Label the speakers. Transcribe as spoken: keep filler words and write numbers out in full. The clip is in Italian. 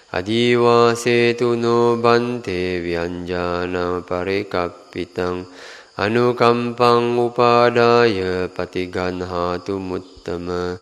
Speaker 1: Adivasetu no bante vyanjana parikapitang anukampang upadaya patiganhatu muttama